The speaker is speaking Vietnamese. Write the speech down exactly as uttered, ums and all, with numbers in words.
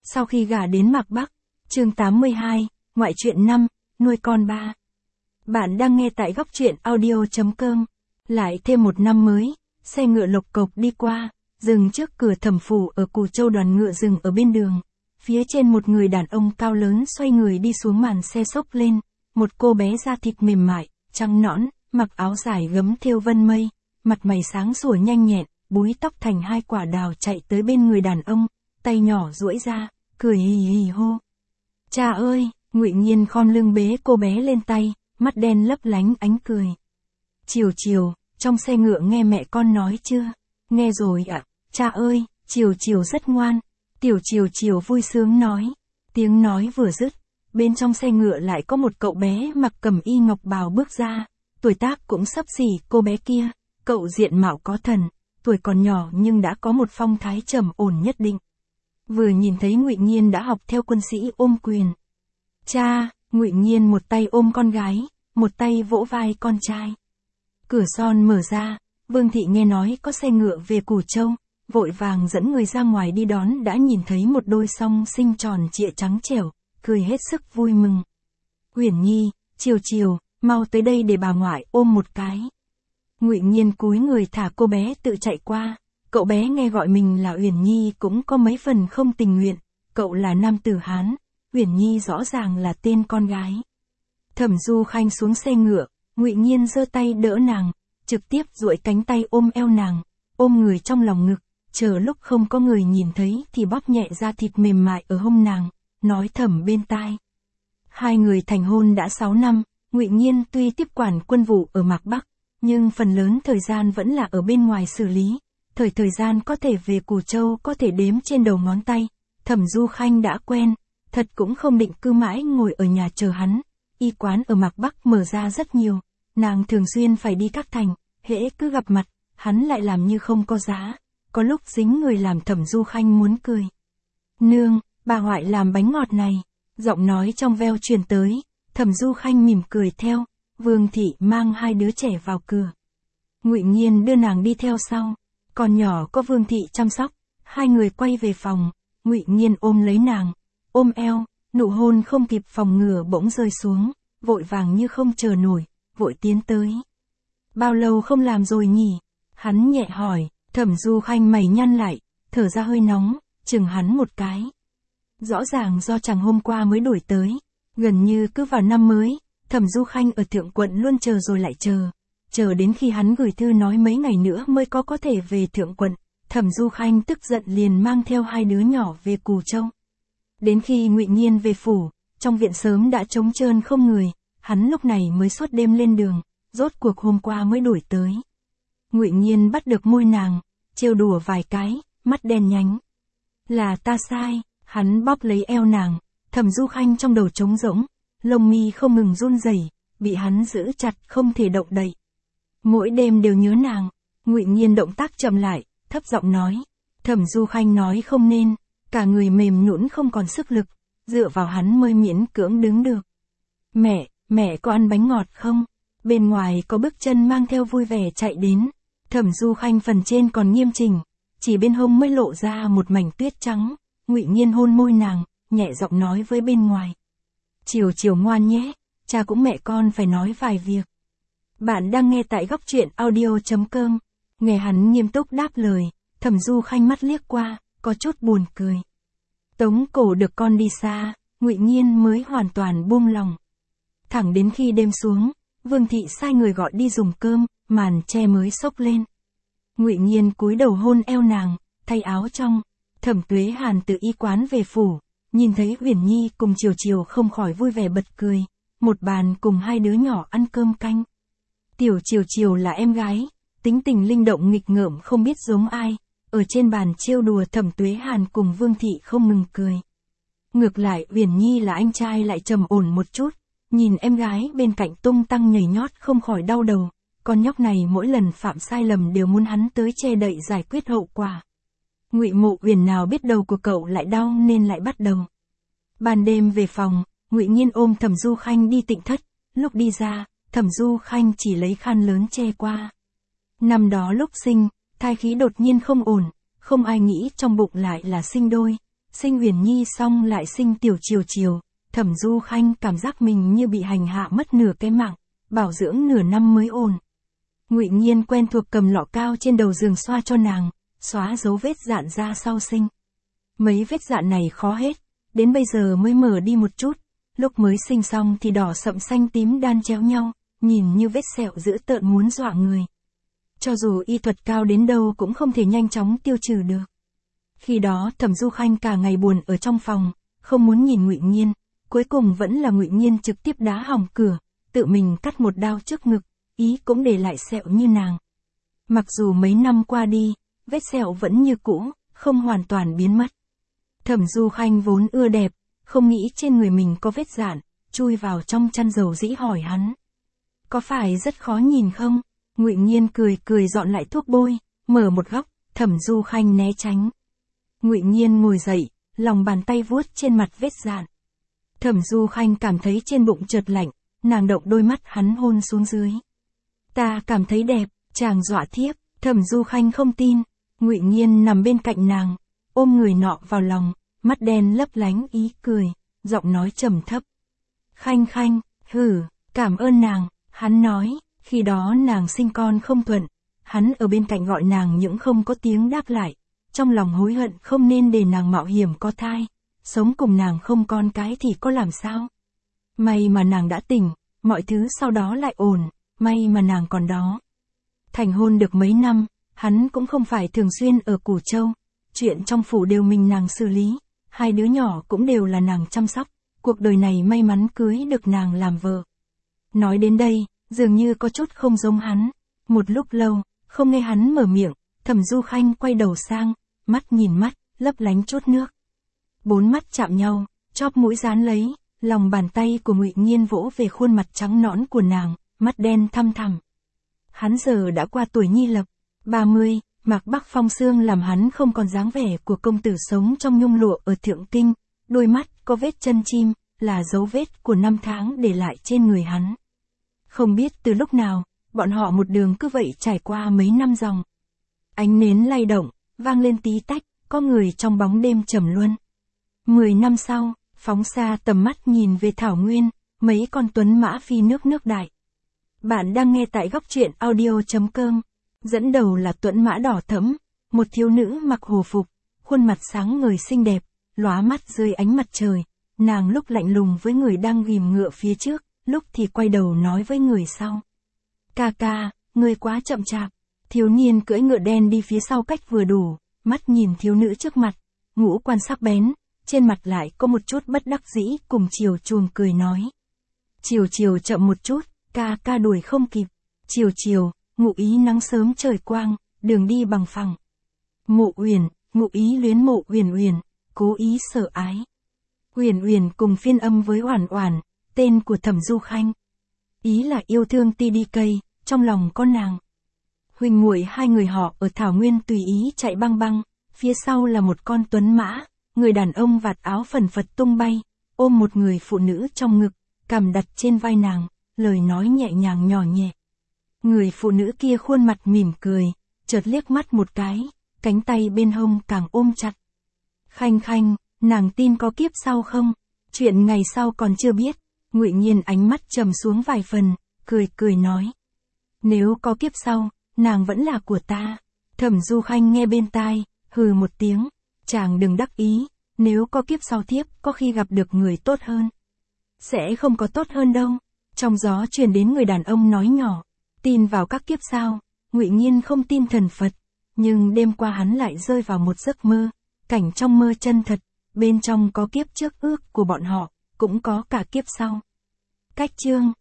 Sau khi gả đến Mạc Bắc, chương tám mươi hai, ngoại truyện năm, nuôi con ba. Bạn đang nghe tại góc truyện audio chấm com. Lại thêm một năm mới, xe ngựa lộc cộc đi qua, dừng trước cửa thẩm phủ ở Cù Châu. Đoàn ngựa dừng ở bên đường. Phía trên một người đàn ông cao lớn xoay người đi xuống, màn xe xốc lên, một cô bé da thịt mềm mại, trắng nõn, mặc áo dài gấm thêu vân mây, mặt mày sáng sủa nhanh nhẹn, búi tóc thành hai quả đào chạy tới bên người đàn ông, tay nhỏ duỗi ra, cười hì hì hô. Cha ơi! Ngụy Nhiên khom lưng bế cô bé lên tay, mắt đen lấp lánh ánh cười. Chiều chiều, trong xe ngựa nghe mẹ con nói chưa? Nghe rồi ạ, à, cha ơi, Chiều chiều rất ngoan. Tiểu Chiều chiều vui sướng nói. Tiếng nói vừa dứt, bên trong xe ngựa lại có một cậu bé mặc cẩm y ngọc bào bước ra, tuổi tác cũng xấp xỉ cô bé kia, cậu diện mạo có thần, tuổi còn nhỏ nhưng đã có một phong thái trầm ổn nhất định. Vừa nhìn thấy Ngụy Nhiên đã học theo quân sĩ ôm quyền. Cha! Ngụy Nhiên một tay ôm con gái, một tay vỗ vai con trai. Cửa son mở ra, Vương Thị nghe nói có xe ngựa về Cù Châu, vội vàng dẫn người ra ngoài đi đón. Đã nhìn thấy một đôi song sinh tròn trịa trắng trẻo, cười hết sức vui mừng. Uyển Nhi, Chiều chiều, mau tới đây để bà ngoại ôm một cái. Ngụy Nhiên cúi người thả cô bé tự chạy qua. Cậu bé nghe gọi mình là Uyển Nhi cũng có mấy phần không tình nguyện, cậu là nam tử Hán, Uyển Nhi rõ ràng là tên con gái. Thẩm Du Khanh xuống xe ngựa, Ngụy Nhiên giơ tay đỡ nàng, trực tiếp duỗi cánh tay ôm eo nàng, ôm người trong lòng ngực, chờ lúc không có người nhìn thấy thì bóp nhẹ da thịt mềm mại ở hông nàng, nói thầm bên tai. Hai người thành hôn đã sáu năm, Ngụy Nhiên tuy tiếp quản quân vụ ở Mạc Bắc, nhưng phần lớn thời gian vẫn là ở bên ngoài xử lý. Thời thời gian có thể về Cù Châu có thể đếm trên đầu ngón tay. Thẩm Du Khanh đã quen, thật cũng không định cứ mãi ngồi ở nhà chờ hắn. Y quán ở Mạc Bắc mở ra rất nhiều, nàng thường xuyên phải đi các thành, hễ cứ gặp mặt, hắn lại làm như không có giá. Có lúc dính người làm Thẩm Du Khanh muốn cười. Nương, bà ngoại làm bánh ngọt này. Giọng nói trong veo truyền tới, Thẩm Du Khanh mỉm cười theo. Vương Thị mang hai đứa trẻ vào cửa. Ngụy Nhiên đưa nàng đi theo sau. Còn nhỏ có Vương Thị chăm sóc, hai người quay về phòng, Ngụy Nhiên ôm lấy nàng, ôm eo, nụ hôn không kịp phòng ngừa bỗng rơi xuống, vội vàng như không chờ nổi, vội tiến tới. Bao lâu không làm rồi nhỉ? Hắn nhẹ hỏi. Thẩm Du Khanh mày nhăn lại, thở ra hơi nóng, chừng hắn một cái. Rõ ràng do chàng hôm qua mới đổi tới, gần như cứ vào năm mới, Thẩm Du Khanh ở Thượng Quận luôn chờ rồi lại chờ. Chờ đến khi hắn gửi thư nói mấy ngày nữa mới có có thể về Thượng Quận, Thẩm Du Khanh tức giận liền mang theo hai đứa nhỏ về Cù Châu. Đến khi Ngụy Nhiên về phủ, trong viện sớm đã trống trơn không người, hắn lúc này mới suốt đêm lên đường, rốt cuộc hôm qua mới đuổi tới. Ngụy Nhiên bắt được môi nàng, trêu đùa vài cái, mắt đen nhánh. Là ta sai, hắn bóp lấy eo nàng, Thẩm Du Khanh trong đầu trống rỗng, lông mi không ngừng run rẩy, bị hắn giữ chặt không thể động đậy. Mỗi đêm đều nhớ nàng. Ngụy Nhiên động tác chậm lại, thấp giọng nói. Thẩm Du Khanh nói không nên, cả người mềm nhũn không còn sức lực, dựa vào hắn mới miễn cưỡng đứng được. Mẹ, mẹ có ăn bánh ngọt không? Bên ngoài có bước chân mang theo vui vẻ chạy đến. Thẩm Du Khanh phần trên còn nghiêm chỉnh, chỉ bên hông mới lộ ra một mảnh tuyết trắng. Ngụy Nhiên hôn môi nàng, nhẹ giọng nói với bên ngoài. Chiều chiều ngoan nhé, cha cũng mẹ con phải nói vài việc. Bạn đang nghe tại góc truyện audio chấm com. Nghe hắn nghiêm túc đáp lời, Thẩm Du Khanh mắt liếc qua, có chút buồn cười. Tống cổ được con đi xa, Ngụy Nhiên mới hoàn toàn buông lòng. Thẳng đến khi đêm xuống, Vương Thị sai người gọi đi dùng cơm, màn che mới xốc lên. Ngụy Nhiên cúi đầu hôn eo nàng, thay áo trong. Thẩm Tuế Hàn từ y quán về phủ, nhìn thấy Uyển Nhi cùng Chiều chiều không khỏi vui vẻ bật cười. Một bàn cùng hai đứa nhỏ ăn cơm canh. Tiểu Chiều chiều là em gái, tính tình linh động nghịch ngợm không biết giống ai, ở trên bàn trêu đùa Thẩm Tuế Hàn cùng Vương Thị không ngừng cười. Ngược lại Uyển Nhi là anh trai lại trầm ổn một chút, nhìn em gái bên cạnh tung tăng nhảy nhót không khỏi đau đầu, con nhóc này mỗi lần phạm sai lầm đều muốn hắn tới che đậy giải quyết hậu quả. Ngụy Mộ Uyển nào biết đầu của cậu lại đau nên lại bắt đầu. Ban đêm về phòng, Ngụy Nhiên ôm Thẩm Du Khanh đi tịnh thất, lúc đi ra, Thẩm Du Khanh chỉ lấy khăn lớn che qua. Năm đó lúc sinh, thai khí đột nhiên không ổn, không ai nghĩ trong bụng lại là sinh đôi. sinh Huyền Nhi xong lại sinh Tiểu Triều Triều, Thẩm Du Khanh cảm giác mình như bị hành hạ mất nửa cái mạng, bảo dưỡng nửa năm mới ổn. Ngụy Nhiên quen thuộc cầm lọ cao trên đầu giường xoa cho nàng, xóa dấu vết dạn ra sau sinh. Mấy vết dạn này khó hết, đến bây giờ mới mở đi một chút, lúc mới sinh xong thì đỏ sậm xanh tím đan chéo nhau, nhìn như vết sẹo dữ tợn muốn dọa người. Cho dù y thuật cao đến đâu cũng không thể nhanh chóng tiêu trừ được. Khi đó Thẩm Du Khanh cả ngày buồn ở trong phòng, không muốn nhìn Ngụy Nhiên, cuối cùng vẫn là Ngụy Nhiên trực tiếp đá hỏng cửa, tự mình cắt một đao trước ngực, ý cũng để lại sẹo như nàng. Mặc dù mấy năm qua đi, vết sẹo vẫn như cũ, không hoàn toàn biến mất. Thẩm Du Khanh vốn ưa đẹp, không nghĩ trên người mình có vết dạn, chui vào trong chăn dầu dĩ hỏi hắn. Có phải rất khó nhìn không? Ngụy Nhiên cười cười dọn lại thuốc bôi, mở một góc, Thẩm Du Khanh né tránh. Ngụy Nhiên ngồi dậy, lòng bàn tay vuốt trên mặt vết dạn. Thẩm Du Khanh cảm thấy trên bụng chợt lạnh, nàng động đôi mắt hắn hôn xuống dưới. Ta cảm thấy đẹp, chàng dọa thiếp. Thẩm Du Khanh không tin. Ngụy Nhiên nằm bên cạnh nàng, ôm người nọ vào lòng, mắt đen lấp lánh ý cười, giọng nói trầm thấp. Khanh Khanh, hử, cảm ơn nàng, hắn nói, khi đó nàng sinh con không thuận, hắn ở bên cạnh gọi nàng những không có tiếng đáp lại, trong lòng hối hận không nên để nàng mạo hiểm có thai, sống cùng nàng không con cái thì có làm sao. May mà nàng đã tỉnh, mọi thứ sau đó lại ổn, may mà nàng còn đó. Thành hôn được mấy năm, hắn cũng không phải thường xuyên ở Củ Châu, chuyện trong phủ đều mình nàng xử lý, hai đứa nhỏ cũng đều là nàng chăm sóc, cuộc đời này may mắn cưới được nàng làm vợ. Nói đến đây, dường như có chút không giống hắn, một lúc lâu, không nghe hắn mở miệng, Thẩm Du Khanh quay đầu sang, mắt nhìn mắt, lấp lánh chút nước. Bốn mắt chạm nhau, chóp mũi dán lấy, lòng bàn tay của Ngụy Nhiên vỗ về khuôn mặt trắng nõn của nàng, mắt đen thăm thẳm. Hắn giờ đã qua tuổi nhi lập, ba mươi, Mạc Bắc Phong Sương làm hắn không còn dáng vẻ của công tử sống trong nhung lụa ở Thượng Kinh, đôi mắt có vết chân chim, là dấu vết của năm tháng để lại trên người hắn. Không biết từ lúc nào, bọn họ một đường cứ vậy trải qua mấy năm dòng. Ánh nến lay động, vang lên tí tách, có người trong bóng đêm trầm luân. Mười năm sau, phóng xa tầm mắt nhìn về Thảo Nguyên, mấy con tuấn mã phi nước nước đại. Bạn đang nghe tại góc truyện audio chấm com. Dẫn đầu là tuấn mã đỏ thẫm, một thiếu nữ mặc hồ phục, khuôn mặt sáng ngời xinh đẹp, lóa mắt dưới ánh mặt trời. Nàng lúc lạnh lùng với người đang ghìm ngựa phía trước, lúc thì quay đầu nói với người sau. Ca ca, ngươi quá chậm chạp. Thiếu niên cưỡi ngựa đen đi phía sau cách vừa đủ, mắt nhìn thiếu nữ trước mặt, ngũ quan sắc bén, trên mặt lại có một chút bất đắc dĩ cùng Chiều Chuồng cười nói. Chiều Chiều chậm một chút, ca ca đuổi không kịp. Chiều Chiều, ngụ ý nắng sớm trời quang, đường đi bằng phẳng. Mộ Uyển, ngụ ý luyến Mộ Uyển Uyển, cố ý sợ ái. Uyển Uyển cùng phiên âm với Oản Oản, tên của Thẩm Du Khanh. Ý là yêu thương ti đi cây, trong lòng có nàng. Huynh muội hai người họ ở Thảo Nguyên tùy ý chạy băng băng, phía sau là một con tuấn mã, người đàn ông vạt áo phần phật tung bay, ôm một người phụ nữ trong ngực, cằm đặt trên vai nàng, lời nói nhẹ nhàng nhỏ nhẹ. Người phụ nữ kia khuôn mặt mỉm cười, chợt liếc mắt một cái, cánh tay bên hông càng ôm chặt. Khanh Khanh, nàng tin có kiếp sau không? Chuyện ngày sau còn chưa biết. Ngụy Nhiên ánh mắt trầm xuống vài phần, cười cười nói. Nếu có kiếp sau, nàng vẫn là của ta. Thẩm Du Khanh nghe bên tai, hừ một tiếng, chàng đừng đắc ý, nếu có kiếp sau thiếp có khi gặp được người tốt hơn. Sẽ không có tốt hơn đâu. Trong gió truyền đến người đàn ông nói nhỏ, tin vào các kiếp sau. Ngụy Nhiên không tin thần Phật, nhưng đêm qua hắn lại rơi vào một giấc mơ, cảnh trong mơ chân thật, bên trong có kiếp trước ước của bọn họ, cũng có cả kiếp sau. Cách chương